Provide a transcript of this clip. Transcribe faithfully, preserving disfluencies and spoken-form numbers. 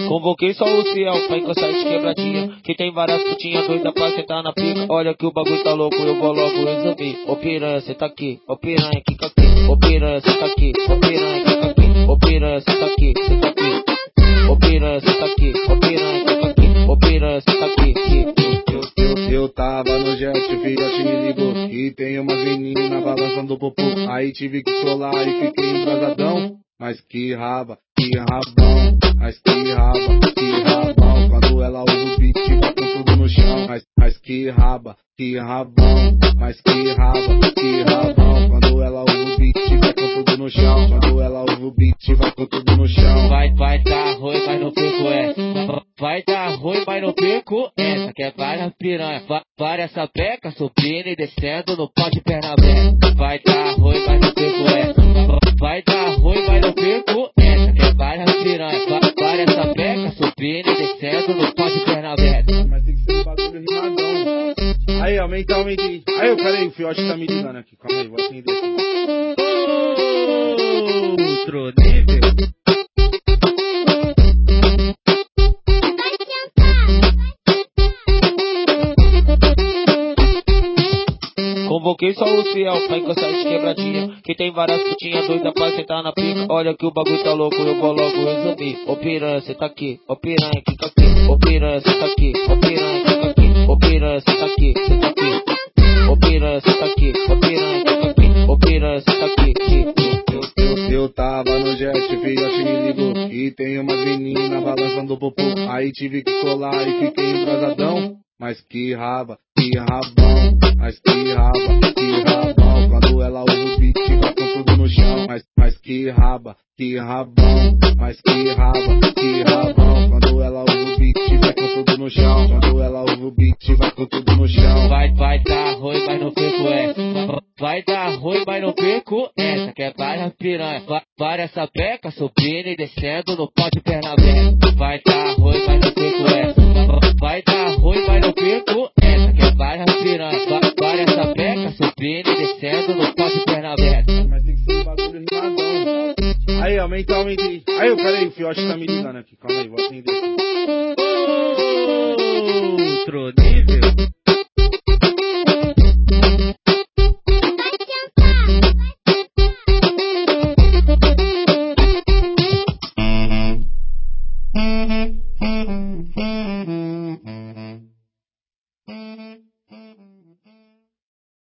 Convoquei só o fiel pra encostar de quebradinha, que tem várias putinhas doidas pra sentar na pica. Olha que o bagulho tá louco, eu vou logo resumir. Ô piranha, cê tá aqui, ô piranha, quica aqui. Ô piranha, cê tá aqui, ô piranha, quica aqui. Ô piranha, cê tá aqui, cê tá aqui. Ô piranha, cê tá aqui, ô piranha, quica aqui. Ô piranha, cê tá aqui, Eu, eu, eu tava no jet, o filhote me ligou e tem umas meninas balançando o popô. Aí tive que colar e fiquei embrasadão. Mas que raba, que rabão, mas que raba, que rabão. Quando ela usa o beat, vai com tudo no chão. Mas, mas que raba, que rabão, mas que raba, que rabão. Quando ela usa o beat, vai com tudo no chão. Quando ela usa o beat, vai com tudo no chão. Vai, vai dar ruim, mas não perco essa. Vai dar ruim, mas não perco essa. Que é várias piranha, va várias sapecas, subindo e descendo no pau de perna aberta. Vai dar ruim, mas não perco essa. Vai dar ruim, mas não perco essa. Que é várias piranha, va várias sapecas, subindo e descendo no pau de perna aberta. Mas tem que ser um bagulho rimadão. Aí, aumenta, aumenta aí. Aí, peraí, o fiote tá me ligando aqui. Calma aí, vou atender aqui. Outro nível. Convoquei só o fiel pra encostar de quebradinha, que tem várias putinhas doidas pra sentar na pica. Olha que o bagulho tá louco, eu vou logo resumir. Ô piranha, cê tá aqui, ô piranha, quica aqui. Ô piranha, cê tá aqui, ô piranha, quica aqui. Ô piranha, cê tá aqui, cê tá aqui. Ô piranha, cê tá aqui, ô piranha, quica aqui. Ô piranha, cê tá aqui, eu, eu tava no jet, o filhote me ligou e tem umas meninas balançando o popô. Aí tive que colar e fiquei embrasadão. Mas que raba, que rabão, mas que raba, que rabão. Quando ela usa o beat, vai com tudo no chão. Mas, mas que raba, que rabão, mas que raba, que rabão. Quando ela usa o beat, vai com tudo no chão. Quando ela usa o beat, vai com tudo no chão. Vai, vai dar ruim, mas não perco essa. Vai dar ruim, mas não perco essa. Que é várias piranha, va várias sapecas, subindo e descendo no pau de perna aberta. Vai dar ruim, mas não perco essa. Vai dar ruim, mas não perco essa. Que é várias piranha, va várias sapecas, subindo e descendo no pau de perna aberta. Mas tem que ser um bagulho rimadão. Aí, aumenta, aumenta aí. Aí, peraí, o fiote tá me ligando aqui. Calma aí, vou atender aqui. Outro nível.